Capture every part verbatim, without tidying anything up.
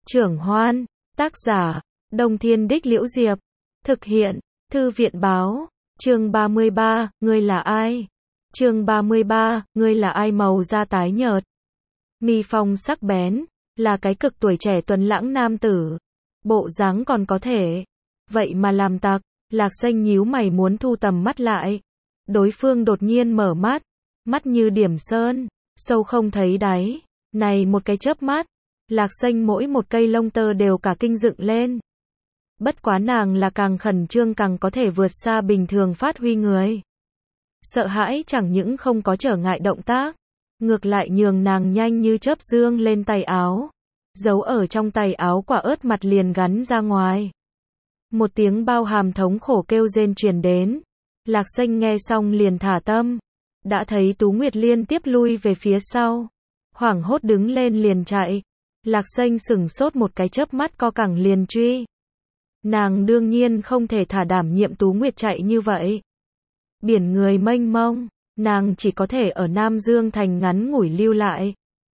Trưởng Hoan, tác giả, Đông Thiên Đích Liễu Diệp, thực hiện, Thư viện báo, chương ba mươi ba, ngươi là ai? Chương ba mươi ba, ngươi là ai? Màu da tái nhợt, mi phong sắc bén, là cái cực tuổi trẻ tuấn lãng nam tử, bộ dáng còn có thể, vậy mà làm tặc. Lạc Xanh nhíu mày muốn thu tầm mắt lại, đối phương đột nhiên mở mắt, mắt như điểm sơn, sâu không thấy đáy, này một cái chớp mắt, Lạc Xanh mỗi một cây lông tơ đều cả kinh dựng lên. Bất quá nàng là càng khẩn trương càng có thể vượt xa bình thường phát huy người. Sợ hãi chẳng những không có trở ngại động tác, ngược lại nhường nàng nhanh như chớp dương lên tay áo, giấu ở trong tay áo quả ớt mặt liền gắn ra ngoài. Một tiếng bao hàm thống khổ kêu rên truyền đến, Lạc Xanh nghe xong liền thả tâm, đã thấy Tú Nguyệt liên tiếp lui về phía sau, hoảng hốt đứng lên liền chạy. Lạc Xanh sửng sốt một cái chớp mắt co cẳng liền truy. Nàng đương nhiên không thể thả đảm nhiệm Tú Nguyệt chạy như vậy. Biển người mênh mông, nàng chỉ có thể ở Nam Dương Thành ngắn ngủi lưu lại.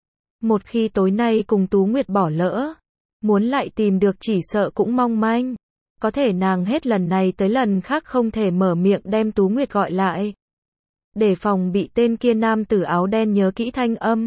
Một khi tối nay cùng Tú Nguyệt bỏ lỡ, muốn lại tìm được chỉ sợ cũng mong manh. Có thể nàng hết lần này tới lần khác không thể mở miệng đem Tú Nguyệt gọi lại. Để phòng bị tên kia nam tử áo đen nhớ kỹ thanh âm.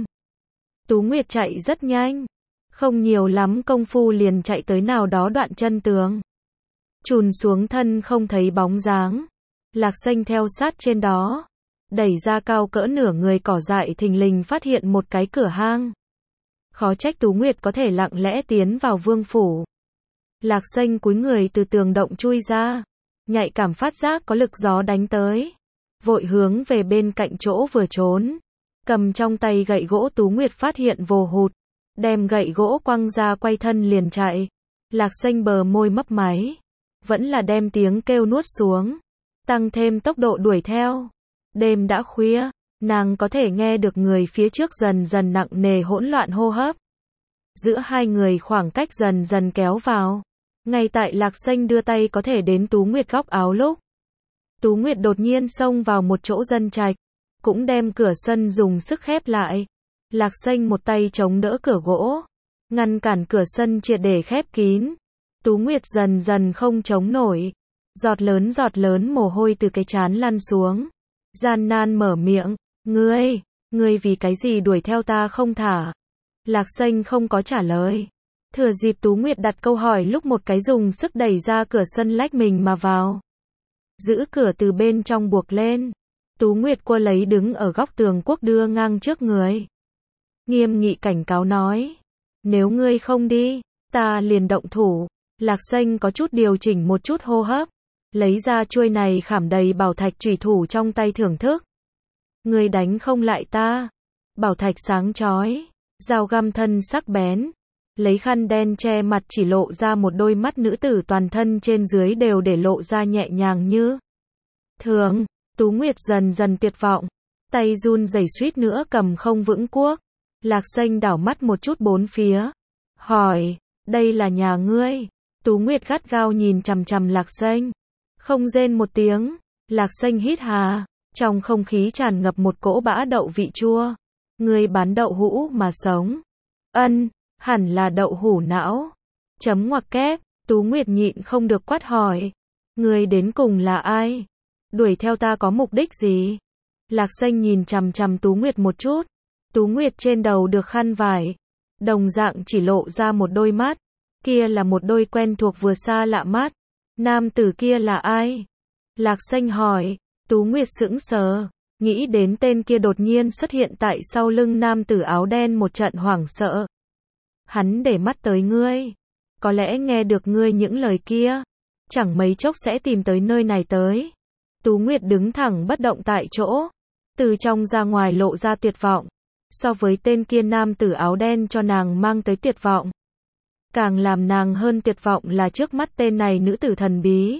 Tú Nguyệt chạy rất nhanh, không nhiều lắm công phu liền chạy tới nào đó đoạn chân tường. Chùn xuống thân không thấy bóng dáng. Lạc Xanh theo sát trên đó, đẩy ra cao cỡ nửa người cỏ dại thình lình phát hiện một cái cửa hang. Khó trách Tú Nguyệt có thể lặng lẽ tiến vào vương phủ. Lạc Xanh cúi người từ tường động chui ra, nhạy cảm phát giác có lực gió đánh tới, vội hướng về bên cạnh chỗ vừa trốn, cầm trong tay gậy gỗ. Tú Nguyệt phát hiện vồ hụt, đem gậy gỗ quăng ra quay thân liền chạy. Lạc Xanh bờ môi mấp máy, vẫn là đem tiếng kêu nuốt xuống, tăng thêm tốc độ đuổi theo. Đêm đã khuya, nàng có thể nghe được người phía trước dần dần nặng nề hỗn loạn hô hấp. Giữa hai người khoảng cách dần dần kéo vào. Ngay tại Lạc Xanh đưa tay có thể đến Tú Nguyệt góc áo lúc, Tú Nguyệt đột nhiên xông vào một chỗ dân trạch, cũng đem cửa sân dùng sức khép lại. Lạc Xanh một tay chống đỡ cửa gỗ, ngăn cản cửa sân triệt để khép kín. Tú Nguyệt dần dần không chống nổi, giọt lớn giọt lớn mồ hôi từ cái trán lăn xuống, gian nan mở miệng, "Ngươi, ngươi vì cái gì đuổi theo ta không thả?" Lạc Xanh không có trả lời. Thừa dịp Tú Nguyệt đặt câu hỏi lúc một cái dùng sức đẩy ra cửa sân lách mình mà vào. Giữ cửa từ bên trong buộc lên. Tú Nguyệt cua lấy đứng ở góc tường quốc đưa ngang trước người. Nghiêm nghị cảnh cáo nói, "Nếu ngươi không đi, ta liền động thủ." Lạc Xanh có chút điều chỉnh một chút hô hấp, lấy ra chuôi này khảm đầy bảo thạch chủy thủ trong tay thưởng thức. "Ngươi đánh không lại ta." Bảo thạch sáng chói, dao găm thân sắc bén. Lấy khăn đen che mặt chỉ lộ ra một đôi mắt nữ tử toàn thân trên dưới đều để lộ ra nhẹ nhàng như thường. Tú Nguyệt dần dần tuyệt vọng, tay run rẩy suýt nữa cầm không vững cuốc. Lạc Xanh đảo mắt một chút bốn phía, hỏi, "Đây là nhà ngươi?" Tú Nguyệt gắt gao nhìn chằm chằm Lạc Xanh, không rên một tiếng. Lạc Xanh hít hà, trong không khí tràn ngập một cỗ bã đậu vị chua. "Ngươi bán đậu hũ mà sống?" "Ân, hẳn là đậu hũ não." Chấm ngoặc kép. Tú Nguyệt nhịn không được quát hỏi, "Ngươi đến cùng là ai? Đuổi theo ta có mục đích gì?" Lạc Xanh nhìn chằm chằm Tú Nguyệt một chút. Tú Nguyệt trên đầu được khăn vải, đồng dạng chỉ lộ ra một đôi mắt. Kia là một đôi quen thuộc vừa xa lạ mắt. "Nam tử kia là ai?" Lạc Xanh hỏi. Tú Nguyệt sững sờ, nghĩ đến tên kia đột nhiên xuất hiện tại sau lưng nam tử áo đen một trận hoảng sợ. "Hắn để mắt tới ngươi, có lẽ nghe được ngươi những lời kia, chẳng mấy chốc sẽ tìm tới nơi này tới." Tú Nguyệt đứng thẳng bất động tại chỗ, từ trong ra ngoài lộ ra tuyệt vọng. So với tên kia nam tử áo đen cho nàng mang tới tuyệt vọng, càng làm nàng hơn tuyệt vọng là trước mắt tên này nữ tử thần bí.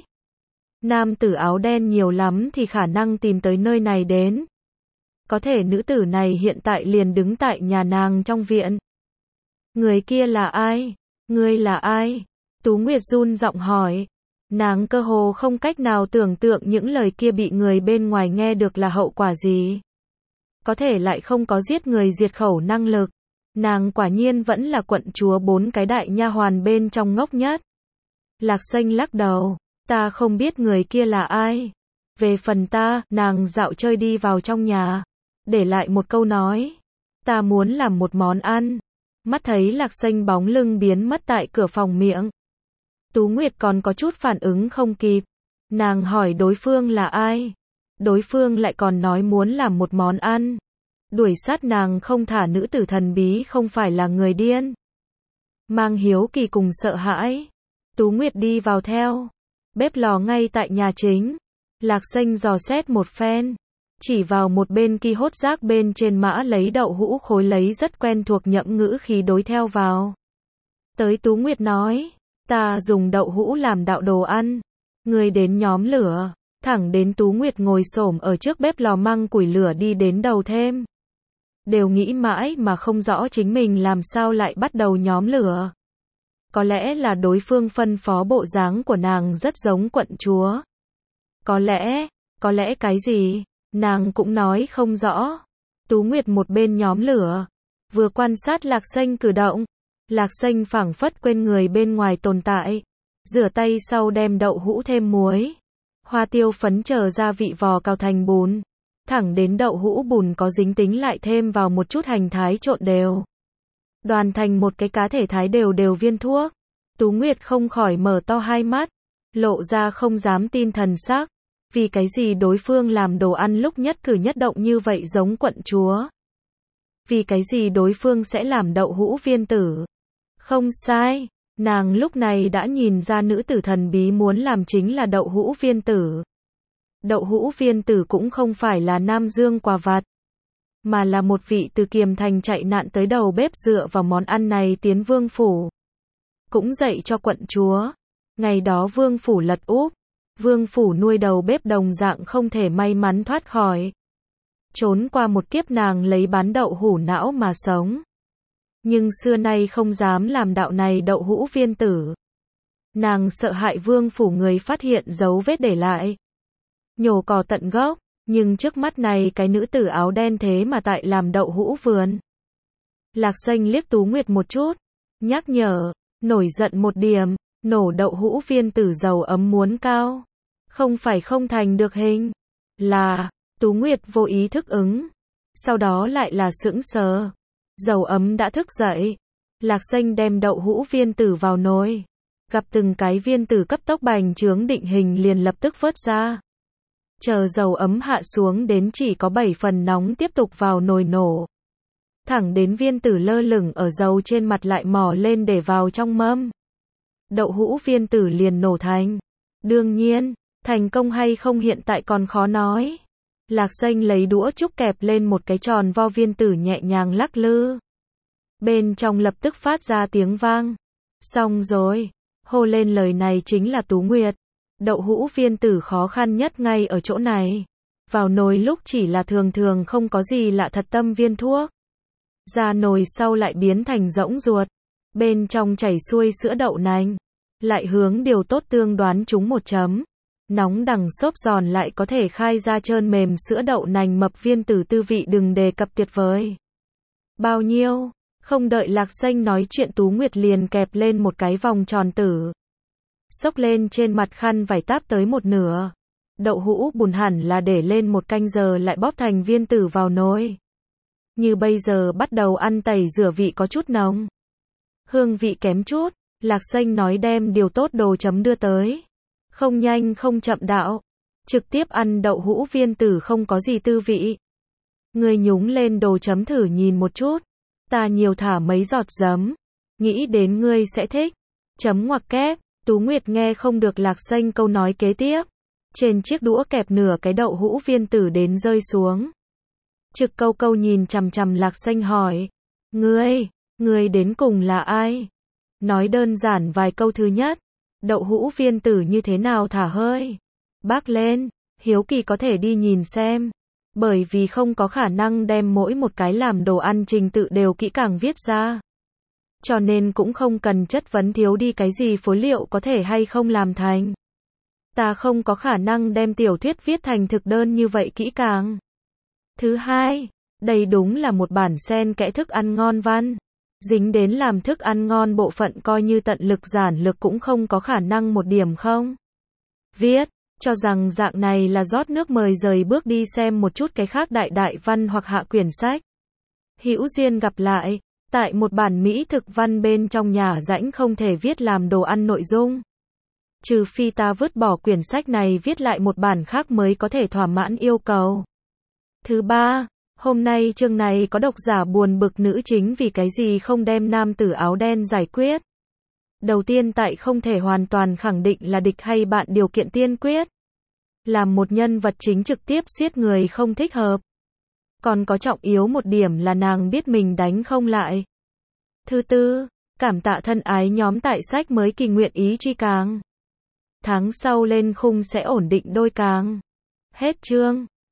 Nam tử áo đen nhiều lắm thì khả năng tìm tới nơi này đến. Có thể nữ tử này hiện tại liền đứng tại nhà nàng trong viện. "Người kia là ai? Ngươi là ai?" Tú Nguyệt run giọng hỏi. Nàng cơ hồ không cách nào tưởng tượng những lời kia bị người bên ngoài nghe được là hậu quả gì. Có thể lại không có giết người diệt khẩu năng lực. Nàng quả nhiên vẫn là quận chúa bốn cái đại nha hoàn bên trong ngốc nhất. Lạc Xanh lắc đầu, ta không biết người kia là ai. Về phần ta, nàng dạo chơi đi vào trong nhà, để lại một câu nói, ta muốn làm một món ăn. Mắt thấy Lạc Xanh bóng lưng biến mất tại cửa phòng miệng. Tú Nguyệt còn có chút phản ứng không kịp. Nàng hỏi đối phương là ai. Đối phương lại còn nói muốn làm một món ăn. Đuổi sát nàng không thả nữ tử thần bí không phải là người điên. Mang hiếu kỳ cùng sợ hãi. Tú Nguyệt đi vào theo. Bếp lò ngay tại nhà chính. Lạc Xanh dò xét một phen. Chỉ vào một bên ki hốt rác bên trên mã lấy đậu hũ khối lấy rất quen thuộc nhậm ngữ khí đối theo vào. Tới Tú Nguyệt nói, ta dùng đậu hũ làm đạo đồ ăn. Người đến nhóm lửa, thẳng đến Tú Nguyệt ngồi xổm ở trước bếp lò mang củi lửa đi đến đầu thêm. Đều nghĩ mãi mà không rõ chính mình làm sao lại bắt đầu nhóm lửa. Có lẽ là đối phương phân phó bộ dáng của nàng rất giống quận chúa. Có lẽ, có lẽ cái gì, nàng cũng nói không rõ. Tú Nguyệt một bên nhóm lửa, vừa quan sát Lạc Xanh cử động. Lạc Xanh phảng phất quên người bên ngoài tồn tại. Rửa tay sau đem đậu hũ thêm muối, hoa tiêu phấn chờ gia vị vò cào thành bùn. Thẳng đến đậu hũ bùn có dính tính lại thêm vào một chút hành thái trộn đều. Đoàn thành một cái cá thể thái đều đều viên thuốc. Tú Nguyệt không khỏi mở to hai mắt, lộ ra không dám tin thần sắc. Vì cái gì đối phương làm đồ ăn lúc nhất cử nhất động như vậy giống quận chúa? Vì cái gì đối phương sẽ làm đậu hũ viên tử? Không sai, nàng lúc này đã nhìn ra nữ tử thần bí muốn làm chính là đậu hũ viên tử. Đậu hũ viên tử cũng không phải là Nam Dương quà vặt, mà là một vị từ Kiềm Thành chạy nạn tới đầu bếp dựa vào món ăn này tiến vương phủ. Cũng dạy cho quận chúa. Ngày đó vương phủ lật úp, vương phủ nuôi đầu bếp đồng dạng không thể may mắn thoát khỏi. Trốn qua một kiếp nàng lấy bán đậu hũ não mà sống. Nhưng xưa nay không dám làm đạo này đậu hũ viên tử. Nàng sợ hại vương phủ người phát hiện dấu vết để lại. Nhổ cỏ tận gốc, nhưng trước mắt này cái nữ tử áo đen thế mà tại làm đậu hũ vườn. Lạc Xanh liếc Tú Nguyệt một chút, nhắc nhở, nổi giận một điểm, nổ đậu hũ viên tử dầu ấm muốn cao. Không phải không thành được hình, là, Tú Nguyệt vô ý thức ứng. Sau đó lại là sững sờ. Dầu ấm đã thức dậy. Lạc Xanh đem đậu hũ viên tử vào nồi. Gặp từng cái viên tử cấp tốc bành trướng định hình liền lập tức vớt ra. Chờ dầu ấm hạ xuống đến chỉ có bảy phần nóng tiếp tục vào nồi nổ. Thẳng đến viên tử lơ lửng ở dầu trên mặt lại mò lên để vào trong mâm. Đậu hũ viên tử liền nổ thành. Đương nhiên, thành công hay không hiện tại còn khó nói. Lạc Xanh lấy đũa trúc kẹp lên một cái tròn vo viên tử nhẹ nhàng lắc lư. Bên trong lập tức phát ra tiếng vang. Xong rồi. Hô lên lời này chính là Tú Nguyệt. Đậu hũ viên tử khó khăn nhất ngay ở chỗ này. Vào nồi lúc chỉ là thường thường không có gì lạ thật tâm viên thuốc. Ra nồi sau lại biến thành rỗng ruột. Bên trong chảy xuôi sữa đậu nành. Lại hướng điều tốt tương đoán trúng một chấm. Nóng đằng xốp giòn lại có thể khai ra trơn mềm sữa đậu nành mập viên tử tư vị đừng đề cập tuyệt vời. Bao nhiêu? Không đợi Lạc Xanh nói chuyện Tú Nguyệt liền kẹp lên một cái vòng tròn tử. Xốc lên trên mặt khăn vải táp tới một nửa. Đậu hũ bùn hẳn là để lên một canh giờ lại bóp thành viên tử vào nồi. Như bây giờ bắt đầu ăn tẩy rửa vị có chút nồng. Hương vị kém chút. Lạc Xanh nói đem điều tốt đồ chấm đưa tới. Không nhanh không chậm đạo. Trực tiếp ăn đậu hũ viên tử không có gì tư vị. Người nhúng lên đồ chấm thử nhìn một chút. Ta nhiều thả mấy giọt giấm. Nghĩ đến ngươi sẽ thích. Chấm ngoặc kép. Tú Nguyệt nghe không được Lạc Xanh câu nói kế tiếp. Trên chiếc đũa kẹp nửa cái đậu hũ viên tử đến rơi xuống. Trực câu câu nhìn chằm chằm Lạc Xanh hỏi. Ngươi, ngươi đến cùng là ai? Nói đơn giản vài câu thứ nhất. Đậu hũ viên tử như thế nào thả hơi? Bác lên, hiếu kỳ có thể đi nhìn xem. Bởi vì không có khả năng đem mỗi một cái làm đồ ăn trình tự đều kỹ càng viết ra. Cho nên cũng không cần chất vấn thiếu đi cái gì phối liệu có thể hay không làm thành. Ta không có khả năng đem tiểu thuyết viết thành thực đơn như vậy kỹ càng. Thứ hai, đây đúng là một bản xen kẽ thức ăn ngon văn. Dính đến làm thức ăn ngon bộ phận coi như tận lực giản lược cũng không có khả năng một điểm không. Viết, cho rằng dạng này là rót nước mời rời bước đi xem một chút cái khác đại đại văn hoặc hạ quyển sách. Hữu duyên gặp lại, tại một bản mỹ thực văn bên trong nhà rãnh không thể viết làm đồ ăn nội dung. Trừ phi ta vứt bỏ quyển sách này viết lại một bản khác mới có thể thỏa mãn yêu cầu. Thứ ba, hôm nay chương này có độc giả buồn bực nữ chính vì cái gì không đem nam tử áo đen giải quyết. Đầu tiên tại không thể hoàn toàn khẳng định là địch hay bạn điều kiện tiên quyết. Làm một nhân vật chính trực tiếp giết người không thích hợp. Còn có trọng yếu một điểm là nàng biết mình đánh không lại. Thứ tư, cảm tạ thân ái nhóm tại sách mới kỳ nguyện ý truy càng. Tháng sau lên khung sẽ ổn định đôi càng. Hết chương.